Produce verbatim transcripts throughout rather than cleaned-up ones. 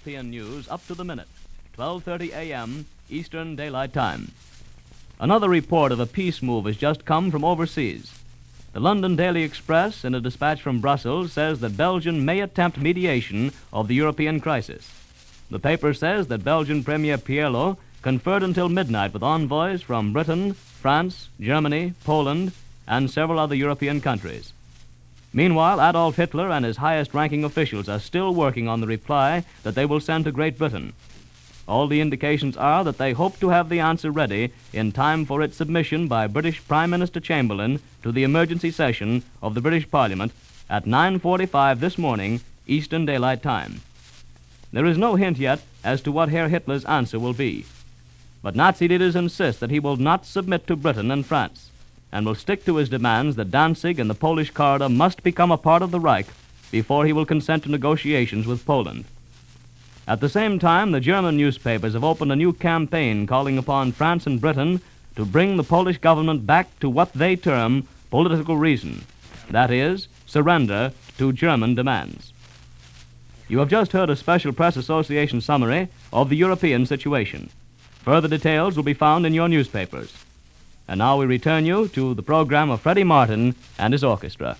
European news up to the minute, twelve thirty a m Eastern Daylight Time. Another report of a peace move has just come from overseas. The London Daily Express, in a dispatch from Brussels, says that Belgium may attempt mediation of the European crisis. The paper says that Belgian Premier Pierlo conferred until midnight with envoys from Britain, France, Germany, Poland, and several other European countries. Meanwhile, Adolf Hitler and his highest-ranking officials are still working on the reply that they will send to Great Britain. All the indications are that they hope to have the answer ready in time for its submission by British Prime Minister Chamberlain to the emergency session of the British Parliament at nine forty-five this morning, Eastern Daylight Time. There is no hint yet as to what Herr Hitler's answer will be. But Nazi leaders insist that he will not submit to Britain and France, and will stick to his demands that Danzig and the Polish corridor must become a part of the Reich before he will consent to negotiations with Poland. At the same time, the German newspapers have opened a new campaign calling upon France and Britain to bring the Polish government back to what they term political reason, that is, surrender to German demands. You have just heard a Special Press Association summary of the European situation. Further details will be found in your newspapers. And now we return you to the program of Freddie Martin and his orchestra.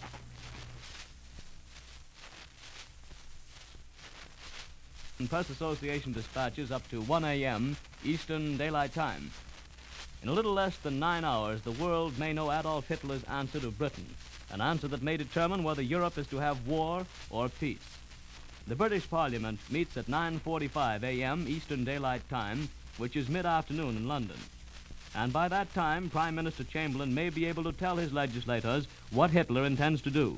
Press Association dispatches up to one a m Eastern Daylight Time. In a little less than nine hours, the world may know Adolf Hitler's answer to Britain, an answer that may determine whether Europe is to have war or peace. The British Parliament meets at nine forty-five a m Eastern Daylight Time, which is mid-afternoon in London. And by that time, Prime Minister Chamberlain may be able to tell his legislators what Hitler intends to do.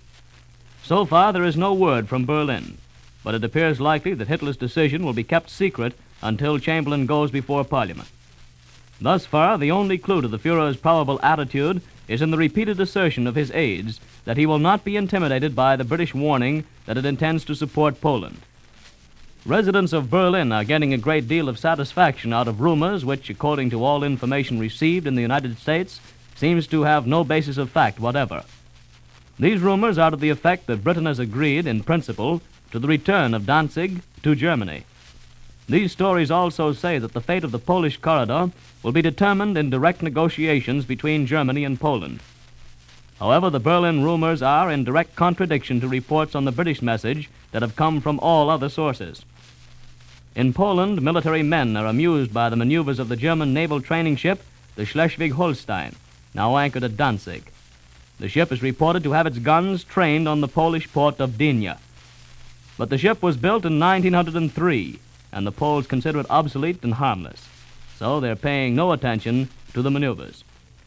So far, there is no word from Berlin, but it appears likely that Hitler's decision will be kept secret until Chamberlain goes before Parliament. Thus far, the only clue to the Führer's probable attitude is in the repeated assertion of his aides that he will not be intimidated by the British warning that it intends to support Poland. Residents of Berlin are getting a great deal of satisfaction out of rumors which, according to all information received in the United States, seems to have no basis of fact whatever. These rumors are to the effect that Britain has agreed, in principle, to the return of Danzig to Germany. These stories also say that the fate of the Polish corridor will be determined in direct negotiations between Germany and Poland. However, the Berlin rumors are in direct contradiction to reports on the British message that have come from all other sources. In Poland, military men are amused by the maneuvers of the German naval training ship, the Schleswig-Holstein, now anchored at Danzig. The ship is reported to have its guns trained on the Polish port of Gdynia. But the ship was built in nineteen oh three, and the Poles consider it obsolete and harmless, so they're paying no attention to the maneuvers.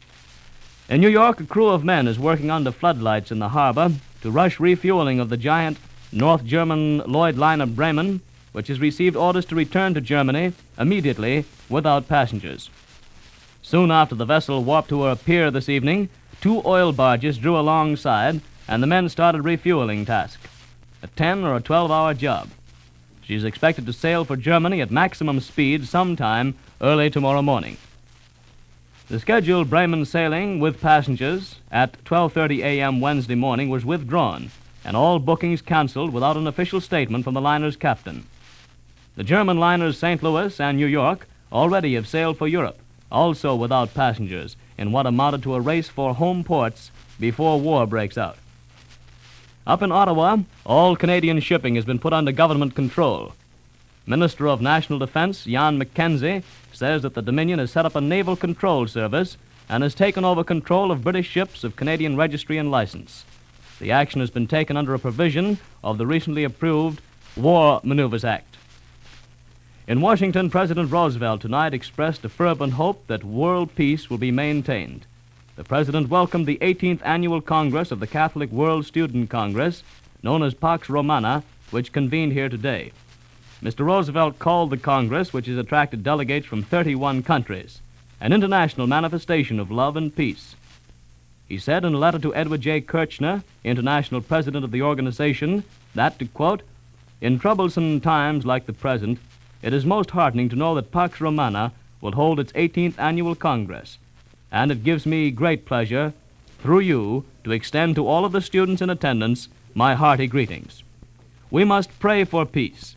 In New York, a crew of men is working under floodlights in the harbor to rush refueling of the giant North German Lloyd liner Bremen, which has received orders to return to Germany immediately without passengers. Soon after the vessel warped to her pier this evening, two oil barges drew alongside, and the men started refueling task, a ten or a twelve-hour job. She is expected to sail for Germany at maximum speed sometime early tomorrow morning. The scheduled Bremen sailing with passengers at twelve thirty a m Wednesday morning was withdrawn, and all bookings canceled without an official statement from the liner's captain. The German liners Saint Louis and New York already have sailed for Europe, also without passengers, in what amounted to a race for home ports before war breaks out. Up in Ottawa, all Canadian shipping has been put under government control. Minister of National Defense Jan McKenzie says that the Dominion has set up a naval control service and has taken over control of British ships of Canadian registry and license. The action has been taken under a provision of the recently approved War Maneuvers Act. In Washington, President Roosevelt tonight expressed a fervent hope that world peace will be maintained. The President welcomed the eighteenth Annual Congress of the Catholic World Student Congress, known as Pax Romana, which convened here today. Mister Roosevelt called the Congress, which has attracted delegates from thirty-one countries, an international manifestation of love and peace. He said in a letter to Edward J. Kirchner, International President of the organization, that, to quote, "In troublesome times like the present, it is most heartening to know that Pax Romana will hold its eighteenth Annual Congress, and it gives me great pleasure, through you, to extend to all of the students in attendance my hearty greetings. We must pray for peace.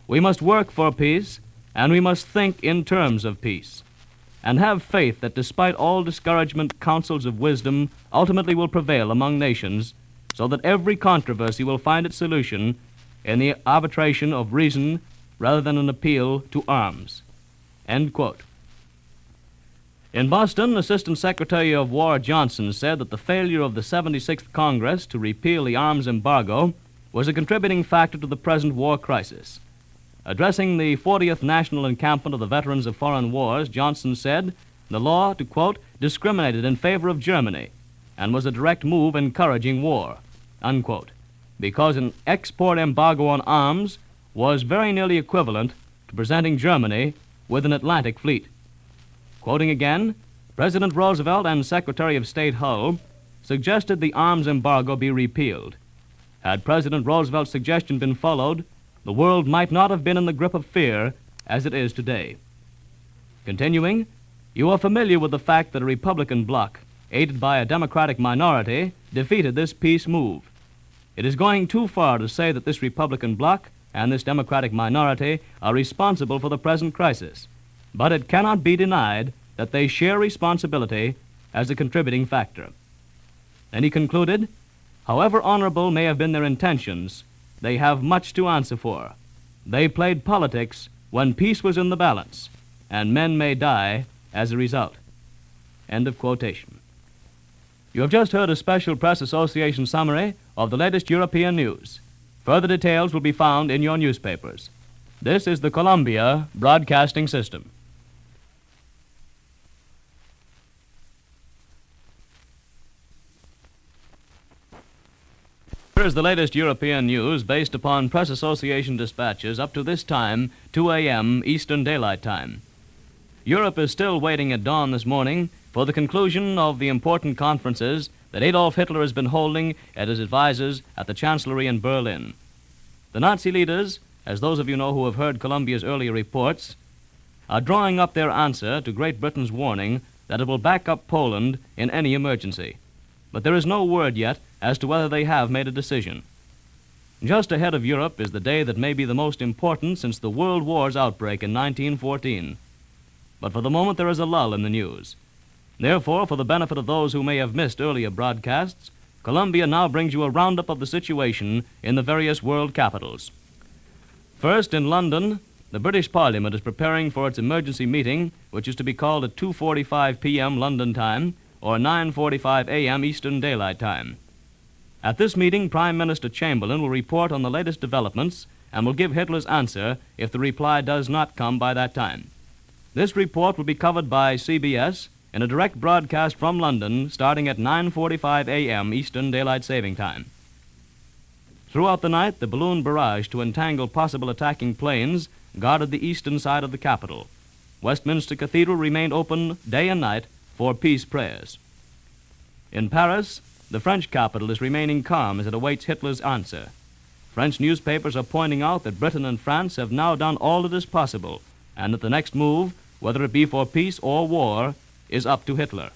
We must work for peace, and we must think in terms of peace, and have faith that despite all discouragement, counsels of wisdom ultimately will prevail among nations, so that every controversy will find its solution in the arbitration of reason rather than an appeal to arms." End quote. In Boston, Assistant Secretary of War Johnson said that the failure of the seventy-sixth Congress to repeal the arms embargo was a contributing factor to the present war crisis. Addressing the fortieth National Encampment of the Veterans of Foreign Wars, Johnson said the law, to quote, "discriminated in favor of Germany and was a direct move encouraging war," unquote, because an export embargo on arms was very nearly equivalent to presenting Germany with an Atlantic fleet. Quoting again, President Roosevelt and Secretary of State Hull suggested the arms embargo be repealed. Had President Roosevelt's suggestion been followed, the world might not have been in the grip of fear as it is today. Continuing, you are familiar with the fact that a Republican bloc, aided by a Democratic minority, defeated this peace move. It is going too far to say that this Republican bloc and this Democratic minority are responsible for the present crisis, but it cannot be denied that they share responsibility as a contributing factor. And he concluded, however honorable may have been their intentions, they have much to answer for. They played politics when peace was in the balance, and men may die as a result. End of quotation. You have just heard a Special Press Association summary of the latest European news. Further details will be found in your newspapers. This is the Columbia Broadcasting System. Here is the latest European news based upon Press Association dispatches up to this time, two a.m. Eastern Daylight Time. Europe is still waiting at dawn this morning for the conclusion of the important conferences that Adolf Hitler has been holding at his advisors at the Chancellery in Berlin. The Nazi leaders, as those of you know who have heard Columbia's earlier reports, are drawing up their answer to Great Britain's warning that it will back up Poland in any emergency. But there is no word yet as to whether they have made a decision. Just ahead of Europe is the day that may be the most important since the World War's outbreak in nineteen fourteen. But for the moment there is a lull in the news. Therefore, for the benefit of those who may have missed earlier broadcasts, Columbia now brings you a roundup of the situation in the various world capitals. First, in London, the British Parliament is preparing for its emergency meeting, which is to be called at two forty-five p.m. London time, or nine forty-five a.m. Eastern Daylight Time. At this meeting, Prime Minister Chamberlain will report on the latest developments and will give Hitler's answer if the reply does not come by that time. This report will be covered by C B S in a direct broadcast from London starting at nine forty-five a.m. Eastern Daylight Saving Time. Throughout the night, the balloon barrage to entangle possible attacking planes guarded the eastern side of the capital. Westminster Cathedral remained open day and night for peace prayers. In Paris, the French capital is remaining calm as it awaits Hitler's answer. French newspapers are pointing out that Britain and France have now done all that is possible, and that the next move, whether it be for peace or war, is up to Hitler.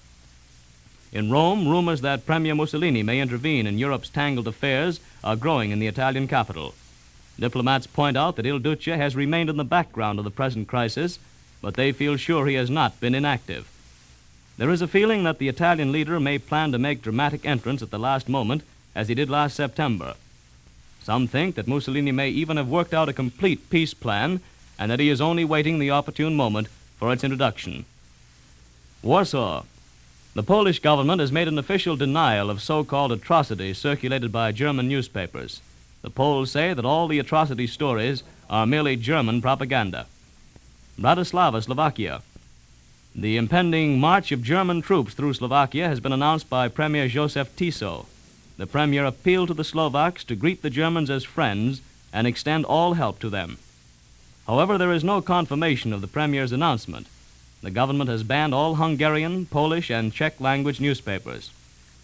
In Rome, rumors that Premier Mussolini may intervene in Europe's tangled affairs are growing in the Italian capital. Diplomats point out that Il Duce has remained in the background of the present crisis, but they feel sure he has not been inactive. There is a feeling that the Italian leader may plan to make dramatic entrance at the last moment, as he did last September. Some think that Mussolini may even have worked out a complete peace plan, and that he is only waiting the opportune moment for its introduction. Warsaw. The Polish government has made an official denial of so-called atrocities circulated by German newspapers. The Poles say that all the atrocity stories are merely German propaganda. Bratislava, Slovakia. The impending march of German troops through Slovakia has been announced by Premier Josef Tiso. The Premier appealed to the Slovaks to greet the Germans as friends and extend all help to them. However, there is no confirmation of the Premier's announcement. The government has banned all Hungarian, Polish, and Czech language newspapers.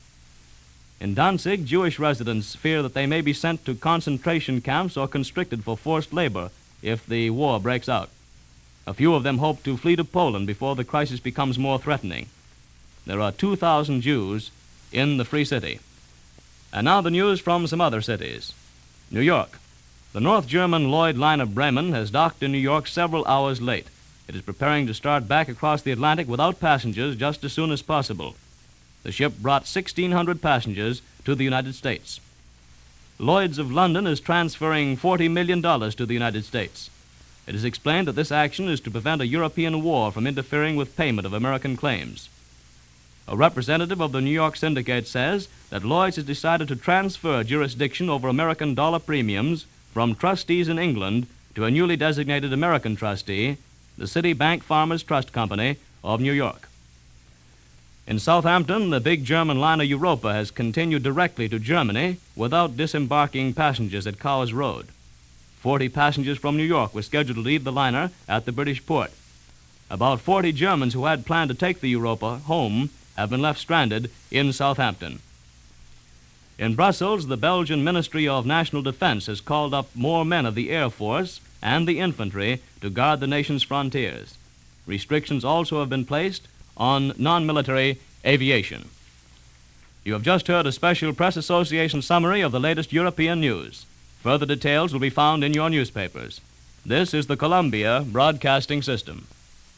In Danzig, Jewish residents fear that they may be sent to concentration camps or conscripted for forced labor if the war breaks out. A few of them hope to flee to Poland before the crisis becomes more threatening. There are two thousand Jews in the Free City. And now the news from some other cities. New York. The North German Lloyd liner Bremen has docked in New York several hours late. It is preparing to start back across the Atlantic without passengers just as soon as possible. The ship brought sixteen hundred passengers to the United States. Lloyd's of London is transferring forty million dollars to the United States. It is explained that this action is to prevent a European war from interfering with payment of American claims. A representative of the New York syndicate says that Lloyd's has decided to transfer jurisdiction over American dollar premiums from trustees in England to a newly designated American trustee, the Citibank Farmers Trust Company of New York. In Southampton, the big German liner Europa has continued directly to Germany without disembarking passengers at Cowes Road. Forty passengers from New York were scheduled to leave the liner at the British port. About forty Germans who had planned to take the Europa home have been left stranded in Southampton. In Brussels, the Belgian Ministry of National Defense has called up more men of the Air Force and the infantry to guard the nation's frontiers. Restrictions also have been placed on non-military aviation. You have just heard a special Press Association summary of the latest European news. Further details will be found in your newspapers. This is the Columbia Broadcasting System.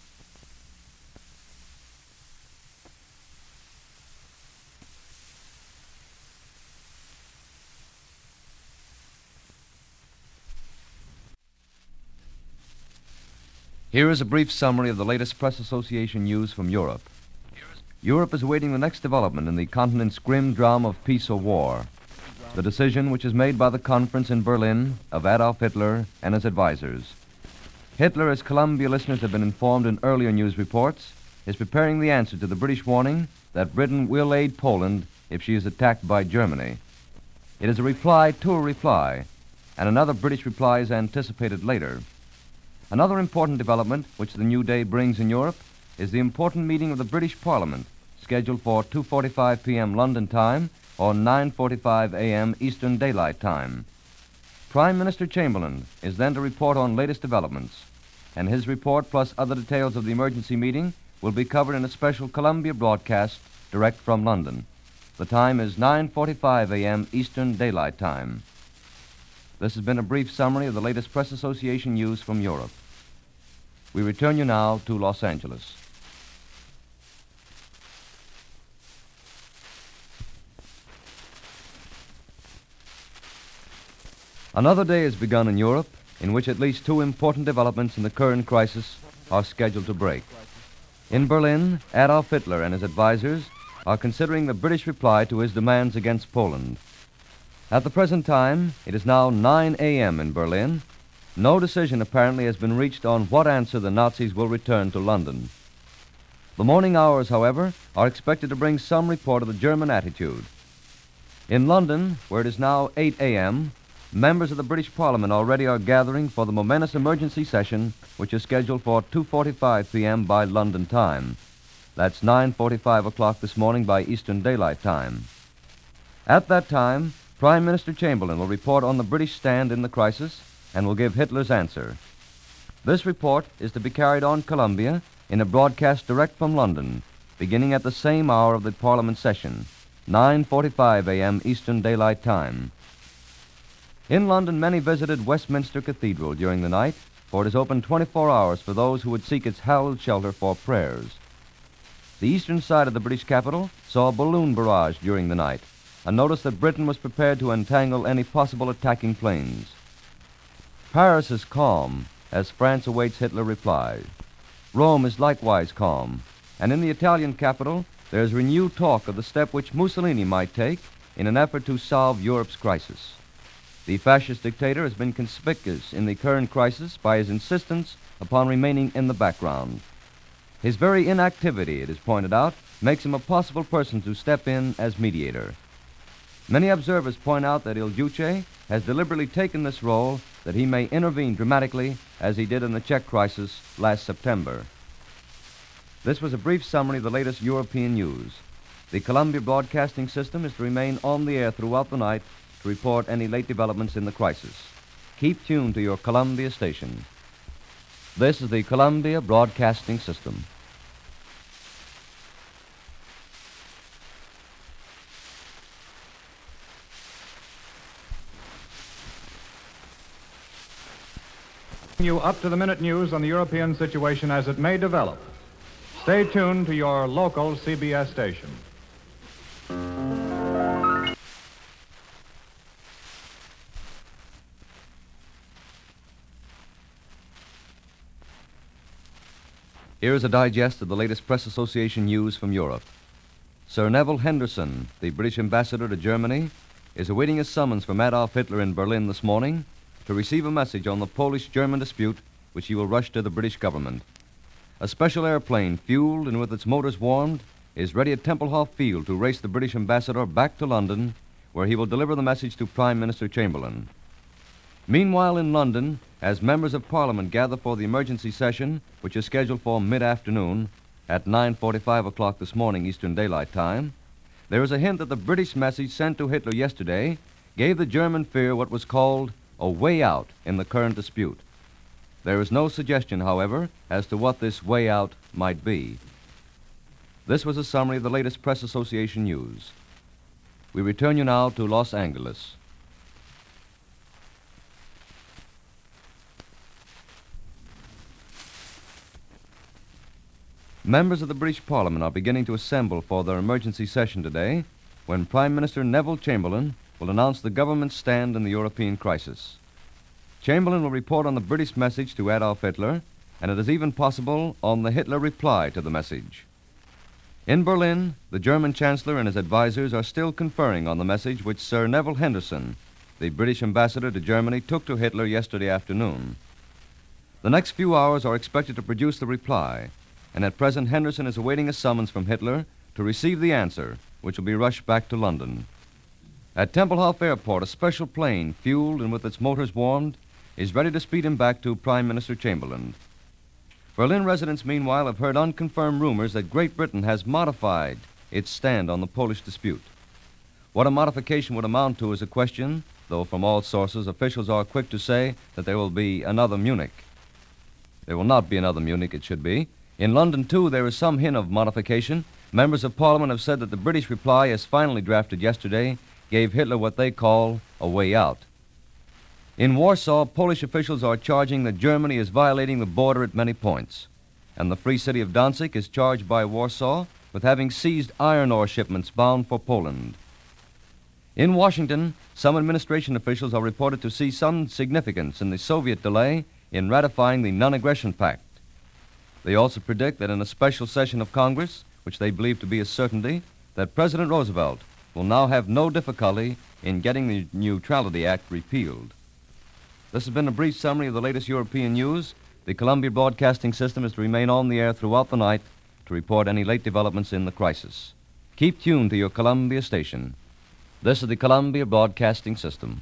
Here is a brief summary of the latest Press Association news from Europe. Europe is awaiting the next development in the continent's grim drama of peace or war. The decision, which is made by the conference in Berlin of Adolf Hitler and his advisors. Hitler, as Columbia listeners have been informed in earlier news reports, is preparing the answer to the British warning that Britain will aid Poland if she is attacked by Germany. It is a reply to a reply, and another British reply is anticipated later. Another important development which the new day brings in Europe is the important meeting of the British Parliament, scheduled for two forty-five p.m. London time or nine forty-five a.m. Eastern Daylight Time. Prime Minister Chamberlain is then to report on latest developments, and his report plus other details of the emergency meeting will be covered in a special Columbia broadcast direct from London. The time is nine forty-five a.m. Eastern Daylight Time. This has been a brief summary of the latest Press Association news from Europe. We return you now to Los Angeles. Another day has begun in Europe in which at least two important developments in the current crisis are scheduled to break. In Berlin, Adolf Hitler and his advisors are considering the British reply to his demands against Poland. At the present time, it is now nine a.m. in Berlin. No decision apparently has been reached on what answer the Nazis will return to London. The morning hours, however, are expected to bring some report of the German attitude. In London, where it is now eight a.m., members of the British Parliament already are gathering for the momentous emergency session, which is scheduled for two forty-five p.m. by London time. That's nine forty-five o'clock this morning by Eastern Daylight Time. At that time, Prime Minister Chamberlain will report on the British stand in the crisis and will give Hitler's answer. This report is to be carried on Columbia in a broadcast direct from London, beginning at the same hour of the Parliament session, nine forty-five a.m. Eastern Daylight Time. In London, many visited Westminster Cathedral during the night, for it is open twenty-four hours for those who would seek its hallowed shelter for prayers. The eastern side of the British capital saw a balloon barrage during the night, a notice that Britain was prepared to entangle any possible attacking planes. Paris is calm as France awaits Hitler reply. Rome is likewise calm, and in the Italian capital there is renewed talk of the step which Mussolini might take in an effort to solve Europe's crisis. The fascist dictator has been conspicuous in the current crisis by his insistence upon remaining in the background. His very inactivity, it is pointed out, makes him a possible person to step in as mediator. Many observers point out that Il Duce has deliberately taken this role that he may intervene dramatically as he did in the Czech crisis last September. This was a brief summary of the latest European news. The Columbia Broadcasting System is to remain on the air throughout the night to report any late developments in the crisis. Keep tuned to your Columbia station. This is the Columbia Broadcasting System. You up-to-the-minute news on the European situation as it may develop. Stay tuned to your local C B S station. Here is a digest of the latest Press Association news from Europe. Sir Neville Henderson, the British ambassador to Germany, is awaiting a summons from Adolf Hitler in Berlin this morning to receive a message on the Polish-German dispute, which he will rush to the British government. A special airplane, fueled and with its motors warmed, is ready at Templehof Field to race the British ambassador back to London, where he will deliver the message to Prime Minister Chamberlain. Meanwhile, in London, as members of Parliament gather for the emergency session, which is scheduled for mid-afternoon at nine forty-five o'clock this morning Eastern Daylight Time, there is a hint that the British message sent to Hitler yesterday gave the German fear what was called a way out in the current dispute. There is no suggestion, however, as to what this way out might be. This was a summary of the latest Press Association news. We return you now to Los Angeles. Members of the British Parliament are beginning to assemble for their emergency session today, when Prime Minister Neville Chamberlain will announce the government's stand in the European crisis. Chamberlain will report on the British message to Adolf Hitler, and it is even possible on the Hitler reply to the message. In Berlin, the German Chancellor and his advisers are still conferring on the message which Sir Neville Henderson, the British ambassador to Germany, took to Hitler yesterday afternoon. The next few hours are expected to produce the reply, and at present Henderson is awaiting a summons from Hitler to receive the answer, which will be rushed back to London. At Templehof Airport, a special plane, fueled and with its motors warmed, is ready to speed him back to Prime Minister Chamberlain. Berlin residents, meanwhile, have heard unconfirmed rumors that Great Britain has modified its stand on the Polish dispute. What a modification would amount to is a question, though from all sources officials are quick to say that there will be another Munich. There will not be another Munich, it should be. In London, too, there is some hint of modification. Members of Parliament have said that the British reply, as finally drafted yesterday, gave Hitler what they call a way out. In Warsaw, Polish officials are charging that Germany is violating the border at many points, and the free city of Danzig is charged by Warsaw with having seized iron ore shipments bound for Poland. In Washington, some administration officials are reported to see some significance in the Soviet delay in ratifying the Non-Aggression Pact. They also predict that in a special session of Congress, which they believe to be a certainty, that President Roosevelt will now have no difficulty in getting the Neutrality Act repealed. This has been a brief summary of the latest European news. The Columbia Broadcasting System is to remain on the air throughout the night to report any late developments in the crisis. Keep tuned to your Columbia station. This is the Columbia Broadcasting System.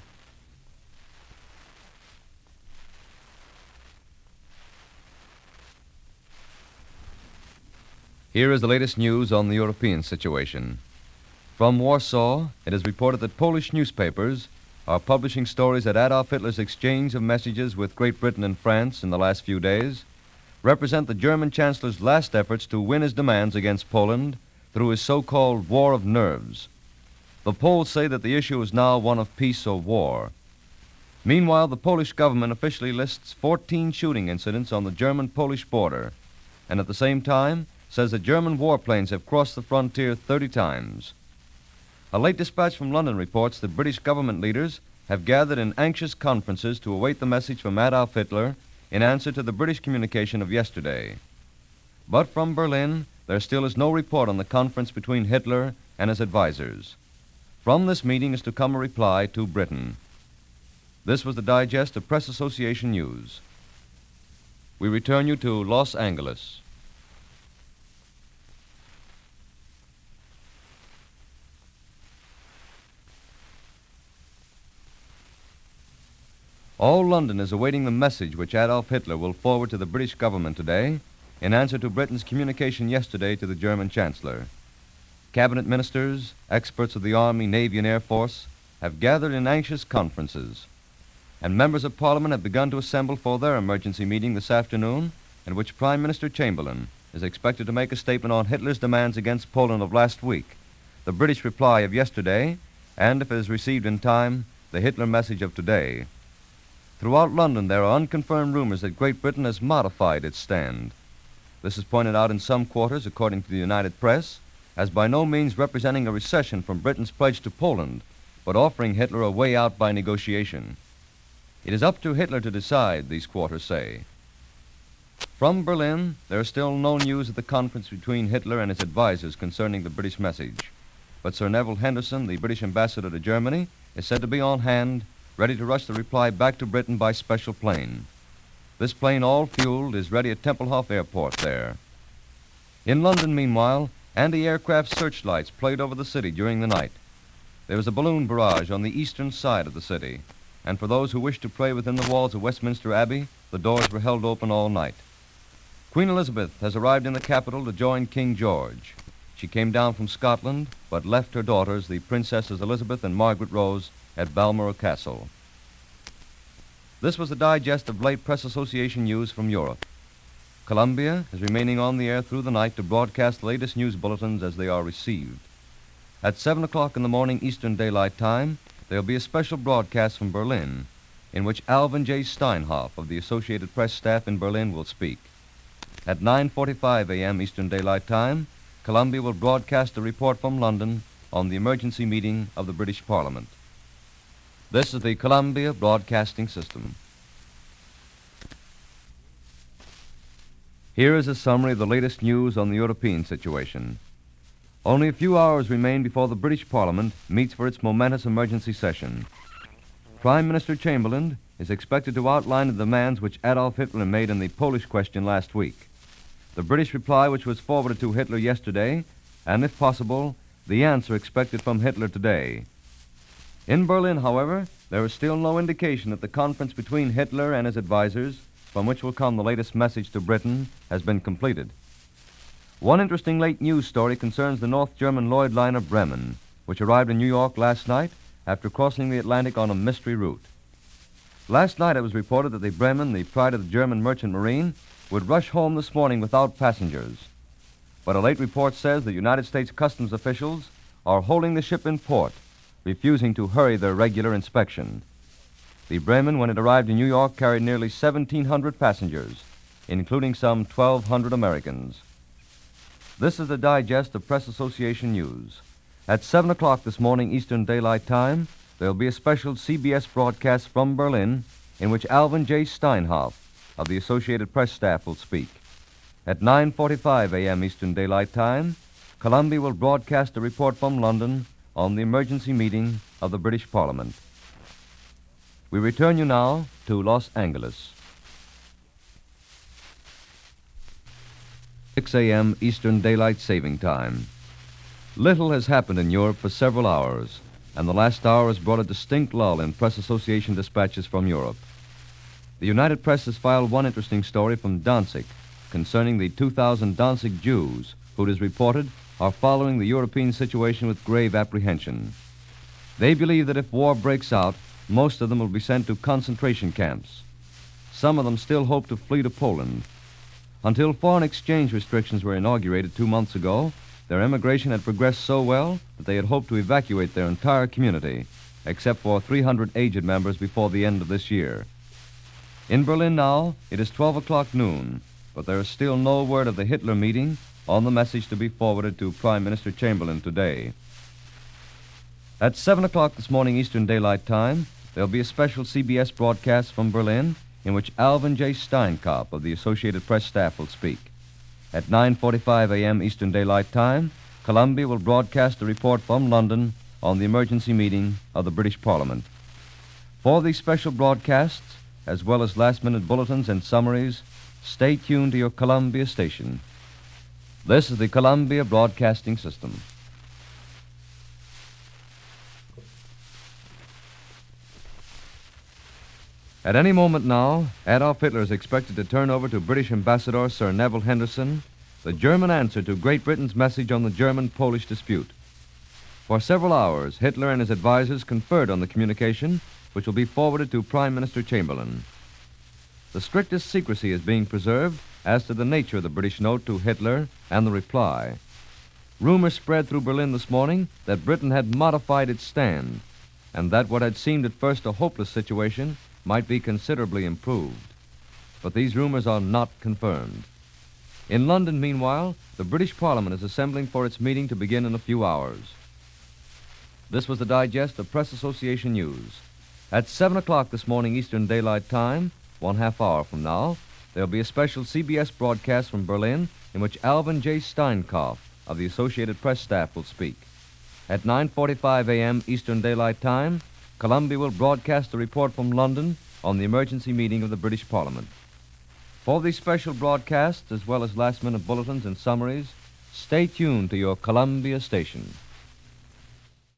Here is the latest news on the European situation. From Warsaw, it is reported that Polish newspapers are publishing stories that Adolf Hitler's exchange of messages with Great Britain and France in the last few days represent the German Chancellor's last efforts to win his demands against Poland through his so-called war of nerves. The Poles say that the issue is now one of peace or war. Meanwhile, the Polish government officially lists fourteen shooting incidents on the German-Polish border, and at the same time says that German warplanes have crossed the frontier thirty times. A late dispatch from London reports that British government leaders have gathered in anxious conferences to await the message from Adolf Hitler in answer to the British communication of yesterday. But from Berlin, there still is no report on the conference between Hitler and his advisers. From this meeting is to come a reply to Britain. This was the digest of Press Association News. We return you to Los Angeles. All London is awaiting the message which Adolf Hitler will forward to the British government today in answer to Britain's communication yesterday to the German Chancellor. Cabinet ministers, experts of the Army, Navy, and Air Force have gathered in anxious conferences, and members of Parliament have begun to assemble for their emergency meeting this afternoon, in which Prime Minister Chamberlain is expected to make a statement on Hitler's demands against Poland of last week, the British reply of yesterday, and, if it is received in time, the Hitler message of today. Throughout London, there are unconfirmed rumors that Great Britain has modified its stand. This is pointed out in some quarters, according to the United Press, as by no means representing a recession from Britain's pledge to Poland, but offering Hitler a way out by negotiation. It is up to Hitler to decide, these quarters say. From Berlin, there is still no news of the conference between Hitler and his advisers concerning the British message. But Sir Neville Henderson, the British ambassador to Germany, is said to be on hand, ready to rush the reply back to Britain by special plane. This plane, all fueled, is ready at Tempelhof Airport there. In London, meanwhile, anti-aircraft searchlights played over the city during the night. There was a balloon barrage on the eastern side of the city, and for those who wished to pray within the walls of Westminster Abbey, the doors were held open all night. Queen Elizabeth has arrived in the capital to join King George. She came down from Scotland, but left her daughters, the Princesses Elizabeth and Margaret Rose, at Balmoral Castle. This was the digest of late Press Association news from Europe. Columbia is remaining on the air through the night to broadcast the latest news bulletins as they are received. At seven o'clock in the morning Eastern Daylight Time, there will be a special broadcast from Berlin, in which Alvin J. Steinhoff of the Associated Press staff in Berlin will speak. At nine forty-five a.m. Eastern Daylight Time, Columbia will broadcast a report from London on the emergency meeting of the British Parliament. This is the Columbia Broadcasting System. Here is a summary of the latest news on the European situation. Only a few hours remain before the British Parliament meets for its momentous emergency session. Prime Minister Chamberlain is expected to outline the demands which Adolf Hitler made in the Polish question last week. The British reply which was forwarded to Hitler yesterday, and if possible, the answer expected from Hitler today. In Berlin, however, there is still no indication that the conference between Hitler and his advisers, from which will come the latest message to Britain, has been completed. One interesting late news story concerns the North German Lloyd liner Bremen, which arrived in New York last night after crossing the Atlantic on a mystery route. Last night it was reported that the Bremen, the pride of the German merchant marine, would rush home this morning without passengers. But a late report says the United States customs officials are holding the ship in port, refusing to hurry their regular inspection. The Bremen, when it arrived in New York, carried nearly seventeen hundred passengers, including some twelve hundred Americans. This is the digest of Press Association news. At seven o'clock this morning Eastern Daylight Time, there will be a special C B S broadcast from Berlin in which Alvin J. Steinhoff of the Associated Press staff will speak. At nine forty-five a.m. Eastern Daylight Time, Columbia will broadcast a report from London on the emergency meeting of the British Parliament. We return you now to Los Angeles. six a.m. Eastern Daylight Saving Time. Little has happened in Europe for several hours, and the last hour has brought a distinct lull in Press Association dispatches from Europe. The United Press has filed one interesting story from Danzig concerning the two thousand Danzig Jews who, it is reported, are following the European situation with grave apprehension. They believe that if war breaks out, most of them will be sent to concentration camps. Some of them still hope to flee to Poland. Until foreign exchange restrictions were inaugurated two months ago, their immigration had progressed so well that they had hoped to evacuate their entire community, except for three hundred aged members before the end of this year. In Berlin now, it is twelve o'clock noon, but there is still no word of the Hitler meeting on the message to be forwarded to Prime Minister Chamberlain today. At seven o'clock this morning Eastern Daylight Time, there will be a special C B S broadcast from Berlin in which Alvin J. Steinkopp of the Associated Press staff will speak. At nine forty-five a.m. Eastern Daylight Time, Columbia will broadcast a report from London on the emergency meeting of the British Parliament. For these special broadcasts, as well as last-minute bulletins and summaries, stay tuned to your Columbia station. This is the Columbia Broadcasting System. At any moment now, Adolf Hitler is expected to turn over to British Ambassador Sir Neville Henderson the German answer to Great Britain's message on the German-Polish dispute. For several hours, Hitler and his advisers conferred on the communication, which will be forwarded to Prime Minister Chamberlain. The strictest secrecy is being preserved as to the nature of the British note to Hitler and the reply. Rumors spread through Berlin this morning that Britain had modified its stand, and that what had seemed at first a hopeless situation might be considerably improved. But these rumors are not confirmed. In London, meanwhile, the British Parliament is assembling for its meeting to begin in a few hours. This was the digest of Press Association News. At seven o'clock this morning Eastern Daylight Time, one half hour from now, there will be a special C B S broadcast from Berlin in which Alvin J. Steinkopf of the Associated Press staff will speak. At nine forty-five a.m. Eastern Daylight Time, Columbia will broadcast a report from London on the emergency meeting of the British Parliament. For these special broadcasts, as well as last-minute bulletins and summaries, stay tuned to your Columbia station.